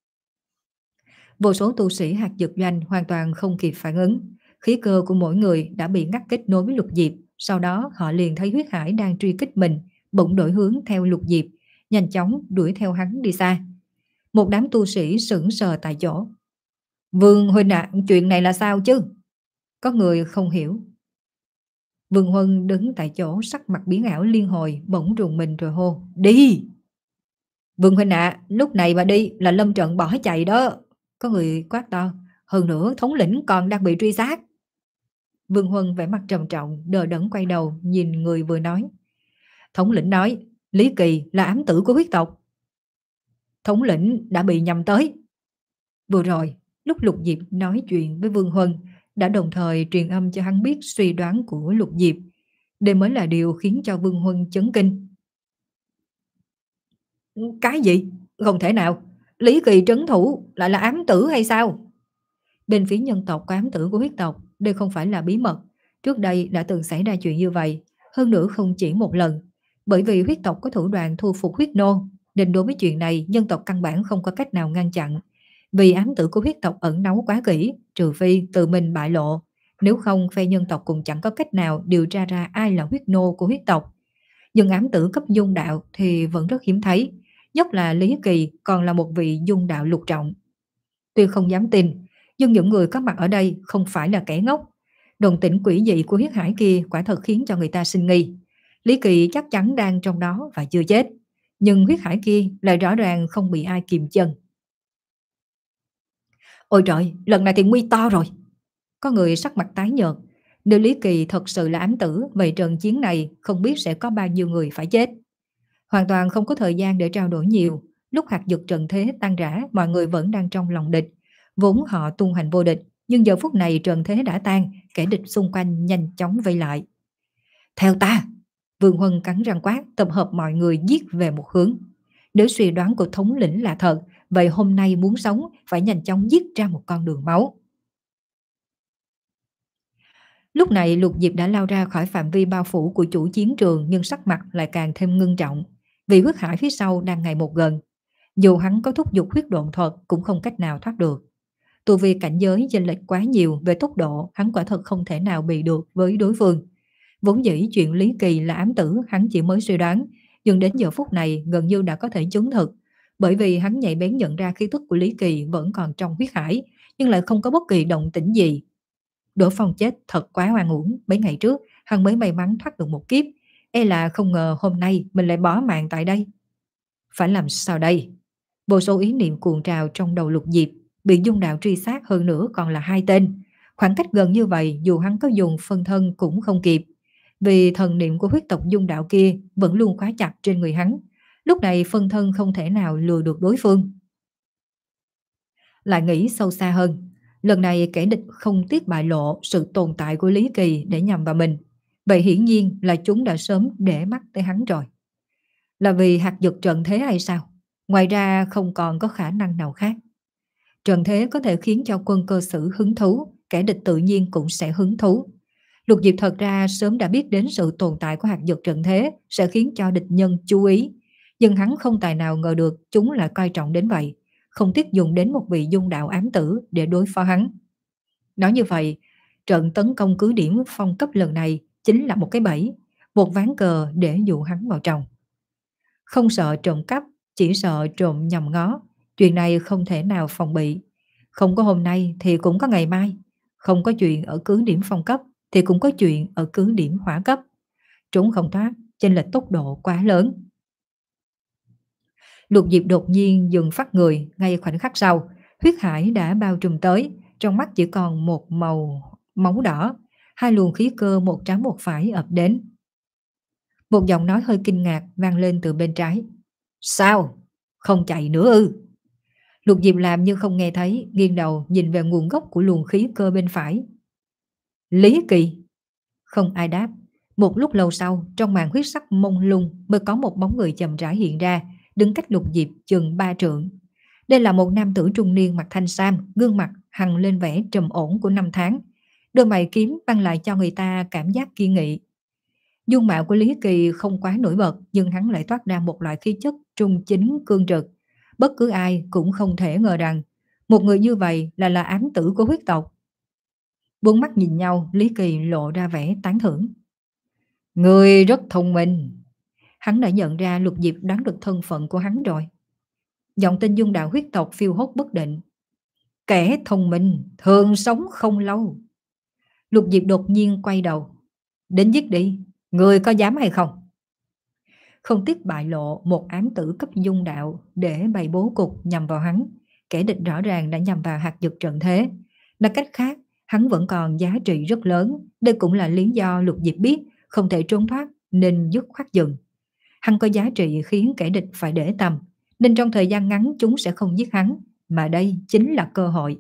Vô số tu sĩ hạt dược doanh hoàn toàn không kịp phản ứng. Khí cơ của mỗi người đã bị ngắt kết nối với Lục Diệp. Sau đó họ liền thấy huyết hải đang truy kích mình, bỗng đổi hướng theo Lục Diệp, nhanh chóng đuổi theo hắn đi xa. Một đám tu sĩ sững sờ tại chỗ. Vương huynh ạ, chuyện này là sao chứ? Có người không hiểu. Vương Huân đứng tại chỗ, sắc mặt biến ảo liên hồi, bỗng rùng mình rồi hô. Đi! Vương huynh ạ, lúc này mà đi là lâm trận bỏ chạy đó. Có người quát to. Hơn nữa thống lĩnh còn đang bị truy sát. Vương Huân vẻ mặt trầm trọng, đờ đẫn quay đầu nhìn người vừa nói. Thống lĩnh nói Lý Kỳ là ám tử của huyết tộc. Thống lĩnh đã bị nhầm tới. Vừa rồi, lúc Lục Diệp nói chuyện với Vương Huân, đã đồng thời truyền âm cho hắn biết suy đoán của Lục Diệp. Đây mới là điều khiến cho Vương Huân chấn kinh. Cái gì? Không thể nào. Lý Kỳ trấn thủ lại là ám tử hay sao? Bên phía nhân tộc có ám tử của huyết tộc, đây không phải là bí mật. Trước đây đã từng xảy ra chuyện như vậy, hơn nữa không chỉ một lần. Bởi vì huyết tộc có thủ đoạn thu phục huyết nô, nên đối với chuyện này nhân tộc căn bản không có cách nào ngăn chặn. Vì ám tử của huyết tộc ẩn náu quá kỹ, trừ phi tự mình bại lộ. Nếu không, phe nhân tộc cũng chẳng có cách nào điều tra ra ai là huyết nô của huyết tộc. Nhưng ám tử cấp dung đạo thì vẫn rất hiếm thấy, nhất là Lý Kỳ còn là một vị dung đạo lục trọng. Tuy không dám tin, nhưng những người có mặt ở đây không phải là kẻ ngốc. Đồng tĩnh quỷ dị của huyết hải kia quả thật khiến cho người ta sinh nghi. Lý Kỳ chắc chắn đang trong đó và chưa chết, nhưng huyết hải kia lại rõ ràng không bị ai kìm chân. Ôi trời, lần này thì nguy to rồi. Có người sắc mặt tái nhợt. Nếu Lý Kỳ thật sự là ám tử, vậy trận chiến này không biết sẽ có bao nhiêu người phải chết. Hoàn toàn không có thời gian để trao đổi nhiều. Lúc hạt dược trận thế tan rã, mọi người vẫn đang trong lòng địch. Vốn họ tung hành vô địch, nhưng giờ phút này trận thế đã tan, kẻ địch xung quanh nhanh chóng vây lại. Theo ta! Vương Huân cắn răng quát, tập hợp mọi người giết về một hướng. Nếu suy đoán của thống lĩnh là thật, vậy hôm nay muốn sống phải nhanh chóng giết ra một con đường máu. Lúc này Lục Diệp đã lao ra khỏi phạm vi bao phủ của chủ chiến trường, nhưng sắc mặt lại càng thêm ngưng trọng, vì huyết hải phía sau đang ngày một gần. Dù hắn có thúc giục huyết độn thuật cũng không cách nào thoát được. Tu vi cảnh giới chênh lệch quá nhiều, về tốc độ hắn quả thật không thể nào bị được với đối phương. Vốn dĩ chuyện Lý Kỳ là ám tử hắn chỉ mới suy đoán, nhưng đến giờ phút này gần như đã có thể chứng thực, bởi vì hắn nhạy bén nhận ra khí tức của Lý Kỳ vẫn còn trong huyết hải, nhưng lại không có bất kỳ động tĩnh gì. Đỗ Phong chết thật quá oan uổng, mấy ngày trước hắn mới may mắn thoát được một kiếp, e là không ngờ hôm nay mình lại bỏ mạng tại đây. Phải làm sao đây? Vô số ý niệm cuồn trào trong đầu Lục Diệp, bị dung đạo truy sát hơn nữa còn là hai tên. Khoảng cách gần như vậy dù hắn có dùng phân thân cũng không kịp, vì thần niệm của huyết tộc dung đạo kia vẫn luôn khóa chặt trên người hắn. Lúc này phân thân không thể nào lừa được đối phương. Lại nghĩ sâu xa hơn, lần này kẻ địch không tiếc bại lộ sự tồn tại của Lý Kỳ để nhằm vào mình. Vậy hiển nhiên là chúng đã sớm để mắt tới hắn rồi. Là vì hạt dược trận thế hay sao? Ngoài ra không còn có khả năng nào khác. Trận thế có thể khiến cho quân cơ sử hứng thú, kẻ địch tự nhiên cũng sẽ hứng thú. Lục Diệp thật ra sớm đã biết đến sự tồn tại của hạt dược trận thế sẽ khiến cho địch nhân chú ý. Nhưng hắn không tài nào ngờ được chúng lại coi trọng đến vậy, không tiếc dùng đến một vị dung đạo ám tử để đối phó hắn. Nói như vậy, trận tấn công cứ điểm phong cấp lần này chính là một cái bẫy, một ván cờ để dụ hắn vào trong. Không sợ trộm cắp, chỉ sợ trộm nhầm ngó. Chuyện này không thể nào phòng bị. Không có hôm nay thì cũng có ngày mai. Không có chuyện ở cứ điểm phong cấp thì cũng có chuyện ở cứ điểm hỏa cấp. Trốn không thoát, chênh lệch tốc độ quá lớn. Lục Diệp đột nhiên dừng phát người, ngay khoảnh khắc sau, huyết hải đã bao trùm tới, trong mắt chỉ còn một màu máu đỏ, hai luồng khí cơ một trái một phải ập đến. Một giọng nói hơi kinh ngạc vang lên từ bên trái. Sao? Không chạy nữa ư? Lục Diệp làm như không nghe thấy, nghiêng đầu nhìn về nguồn gốc của luồng khí cơ bên phải. Lý Kỳ. Không ai đáp. Một lúc lâu sau, trong màn huyết sắc mông lung mới có một bóng người chậm rãi hiện ra, đứng cách Lục Diệp chừng ba trượng. Đây là một nam tử trung niên mặt thanh sam, gương mặt hằn lên vẻ trầm ổn của năm tháng. Đôi mày kiếm mang lại cho người ta cảm giác kiên nghị. Dung mạo của Lý Kỳ không quá nổi bật, nhưng hắn lại toát ra một loại khí chất trung chính cương trực. Bất cứ ai cũng không thể ngờ rằng một người như vậy là là ám tử của huyết tộc. Bốn mắt nhìn nhau, Lý Kỳ lộ ra vẻ tán thưởng. Người rất thông minh. Hắn đã nhận ra Lục Diệp đoán được thân phận của hắn rồi. Giọng tên dung đạo huyết tộc phiêu hốt bất định. Kẻ thông minh thường sống không lâu. Lục Diệp đột nhiên quay đầu. Đến giết đi, người có dám hay không? không tiếc bại lộ một ám tử cấp dung đạo để bày bố cục nhằm vào hắn. Kẻ địch rõ ràng đã nhằm vào hạt dược trận thế. Nói cách khác, hắn vẫn còn giá trị rất lớn. Đây cũng là lý do Lục Diệp biết không thể trốn thoát nên dứt khoát dừng. Hắn có giá trị khiến kẻ địch phải để tâm, nên trong thời gian ngắn chúng sẽ không giết hắn, mà đây chính là cơ hội.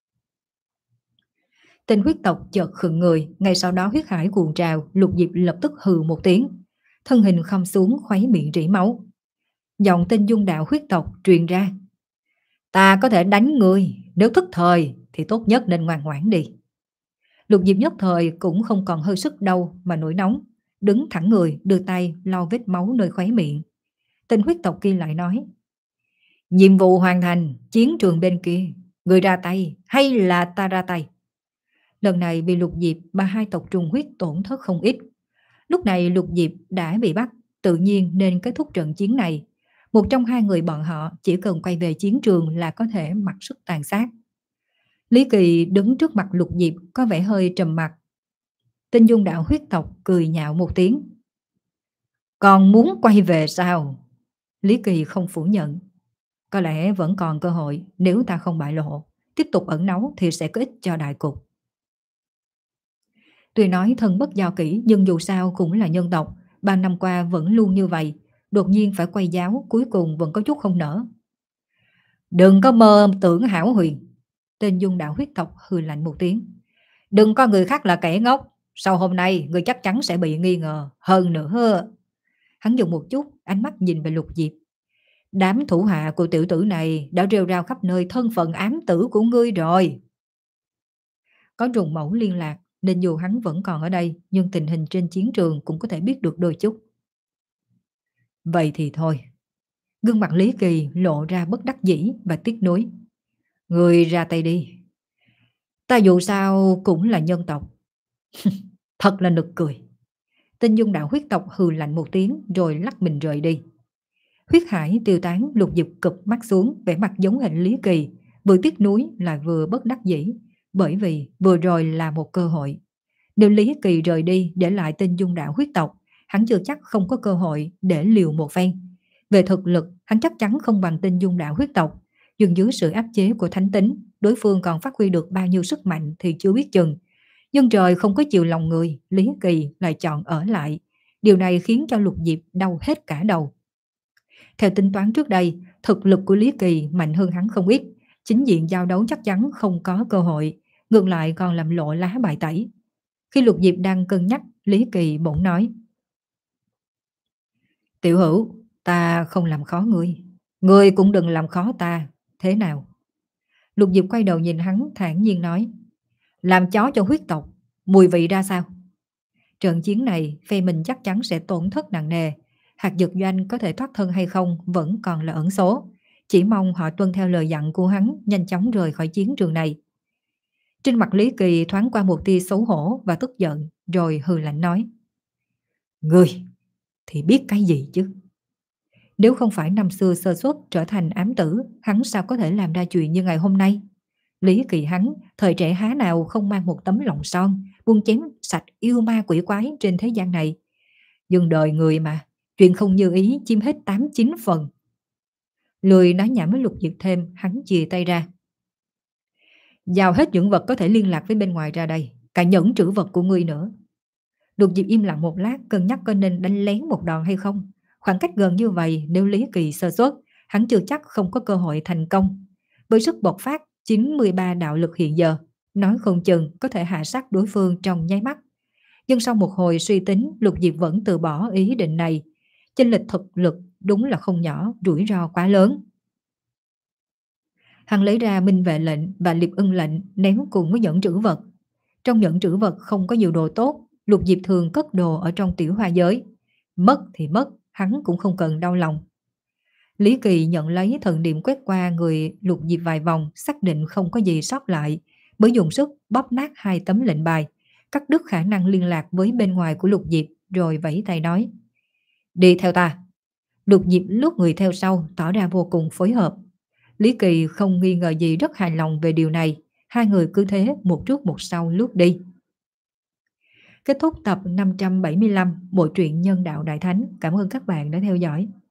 Tên huyết tộc chợt khựng người, ngay sau đó huyết hải cuồn trào, Lục Diệp lập tức hừ một tiếng, thân hình khom xuống khuấy miệng rỉ máu. Giọng tên dung đạo huyết tộc truyền ra: "Ta có thể đánh ngươi, nếu thức thời thì tốt nhất nên ngoan ngoãn đi." Lục Diệp nhất thời cũng không còn hơi sức đâu mà nổi nóng, đứng thẳng người, đưa tay lau vết máu nơi khóe miệng. Tên huyết tộc kia lại nói: "Nhiệm vụ hoàn thành, chiến trường bên kia, người ra tay hay là ta ra tay?" Lần này vì Lục Diệp mà hai tộc trùng huyết tổn thất không ít. Lúc này Lục Diệp đã bị bắt, tự nhiên nên kết thúc trận chiến này. Một trong hai người bọn họ chỉ cần quay về chiến trường là có thể mặc sức tàn sát. Lý Kỳ đứng trước mặt Lục Diệp có vẻ hơi trầm mặc. Tên dung đạo huyết tộc cười nhạo một tiếng: "Còn muốn quay về sao?" Lý Kỳ không phủ nhận: "Có lẽ vẫn còn cơ hội, nếu ta không bại lộ, tiếp tục ẩn náu thì sẽ có ích cho đại cục." Tuy nói thân bất do kỹ nhưng dù sao cũng là nhân tộc, ba năm qua vẫn luôn như vậy, đột nhiên phải quay giáo cuối cùng vẫn có chút không nỡ. "Đừng có mơ tưởng hão huyền." Tên dung đạo huyết tộc hừ lạnh một tiếng: "Đừng coi người khác là kẻ ngốc, sau hôm nay người chắc chắn sẽ bị nghi ngờ. Hơn nữa..." Hắn dừng một chút, ánh mắt nhìn về Lục Diệp: "Đám thủ hạ của tiểu tử này đã rêu rao khắp nơi thân phận ám tử của ngươi rồi." Có trùng mẫu liên lạc nên dù hắn vẫn còn ở đây, nhưng tình hình trên chiến trường cũng có thể biết được đôi chút. "Vậy thì thôi." Gương mặt Lý Kỳ lộ ra bất đắc dĩ và tiếc nuối: "Người ra tay đi. Ta dù sao cũng là nhân tộc." Thật là nực cười. Tên dung đạo huyết tộc hừ lạnh một tiếng rồi lắc mình rời đi. Huyết hải tiêu tán, Lục Diệp cụp mắt xuống, vẻ mặt giống hệt Lý Kỳ, vừa tiếc nuối lại vừa bất đắc dĩ, bởi vì vừa rồi là một cơ hội. Nếu Lý Kỳ rời đi để lại tên dung đạo huyết tộc, hắn chưa chắc không có cơ hội để liều một phen. Về thực lực, hắn chắc chắn không bằng tên dung đạo huyết tộc, nhưng dưới sự áp chế của thánh tính, đối phương còn phát huy được bao nhiêu sức mạnh thì chưa biết chừng. Nhưng trời không có chiều lòng người, Lý Kỳ lại chọn ở lại. Điều này khiến cho Lục Diệp đau hết cả đầu. Theo tính toán trước đây, thực lực của Lý Kỳ mạnh hơn hắn không ít, chính diện giao đấu chắc chắn không có cơ hội, ngược lại còn làm lộ lá bài tẩy. Khi Lục Diệp đang cân nhắc, Lý Kỳ bỗng nói: "Tiểu hữu, ta không làm khó ngươi, ngươi cũng đừng làm khó ta, thế nào?" Lục Diệp quay đầu nhìn hắn thản nhiên nói: "Làm chó cho huyết tộc, mùi vị ra sao?" Trận chiến này phe mình chắc chắn sẽ tổn thất nặng nề. Hạt dược doanh có thể thoát thân hay không vẫn còn là ẩn số. Chỉ mong họ tuân theo lời dặn của hắn, nhanh chóng rời khỏi chiến trường này. Trên mặt Lý Kỳ thoáng qua một tia xấu hổ và tức giận, rồi hừ lạnh nói: "Ngươi thì biết cái gì chứ? Nếu không phải năm xưa sơ suất trở thành ám tử, hắn sao có thể làm ra chuyện như ngày hôm nay? Lý Kỳ hắn, thời trẻ há nào không mang một tấm lòng son, buông chém sạch yêu ma quỷ quái trên thế gian này. Nhưng đời người mà, chuyện không như ý chiếm hết tám chín phần." Lười nói nhảm với Lục Diệp thêm, hắn chìa tay ra: "Giao hết những vật có thể liên lạc với bên ngoài ra đây, cả nhẫn trữ vật của ngươi nữa." Lục Diệp im lặng một lát, cân nhắc có nên đánh lén một đòn hay không. Khoảng cách gần như vậy, nếu Lý Kỳ sơ suất, hắn chưa chắc không có cơ hội thành công. Với sức bộc phát chín mươi ba đạo lực hiện giờ, nói không chừng có thể hạ sát đối phương trong nháy mắt. Nhưng sau một hồi suy tính, Lục Diệp vẫn từ bỏ ý định này. Chênh lệch thực lực đúng là không nhỏ, rủi ro quá lớn. Hắn lấy ra minh vệ lệnh và liệp ưng lệnh ném cùng với nhẫn trữ vật. Trong nhẫn trữ vật không có nhiều đồ tốt, Lục Diệp thường cất đồ ở trong tiểu hoa giới. Mất thì mất, hắn cũng không cần đau lòng. Lý Kỳ nhận lấy thần niệm quét qua người Lục Diệp vài vòng, xác định không có gì sót lại, mới dùng sức bóp nát hai tấm lệnh bài, cắt đứt khả năng liên lạc với bên ngoài của Lục Diệp, rồi vẫy tay nói: "Đi theo ta." Lục Diệp lướt người theo sau, tỏ ra vô cùng phối hợp. Lý Kỳ không nghi ngờ gì, rất hài lòng về điều này. Hai người cứ thế một trước một sau lướt đi. Kết thúc tập năm trăm bảy mươi lăm Bộ truyện Nhân đạo Đại Thánh. Cảm ơn các bạn đã theo dõi.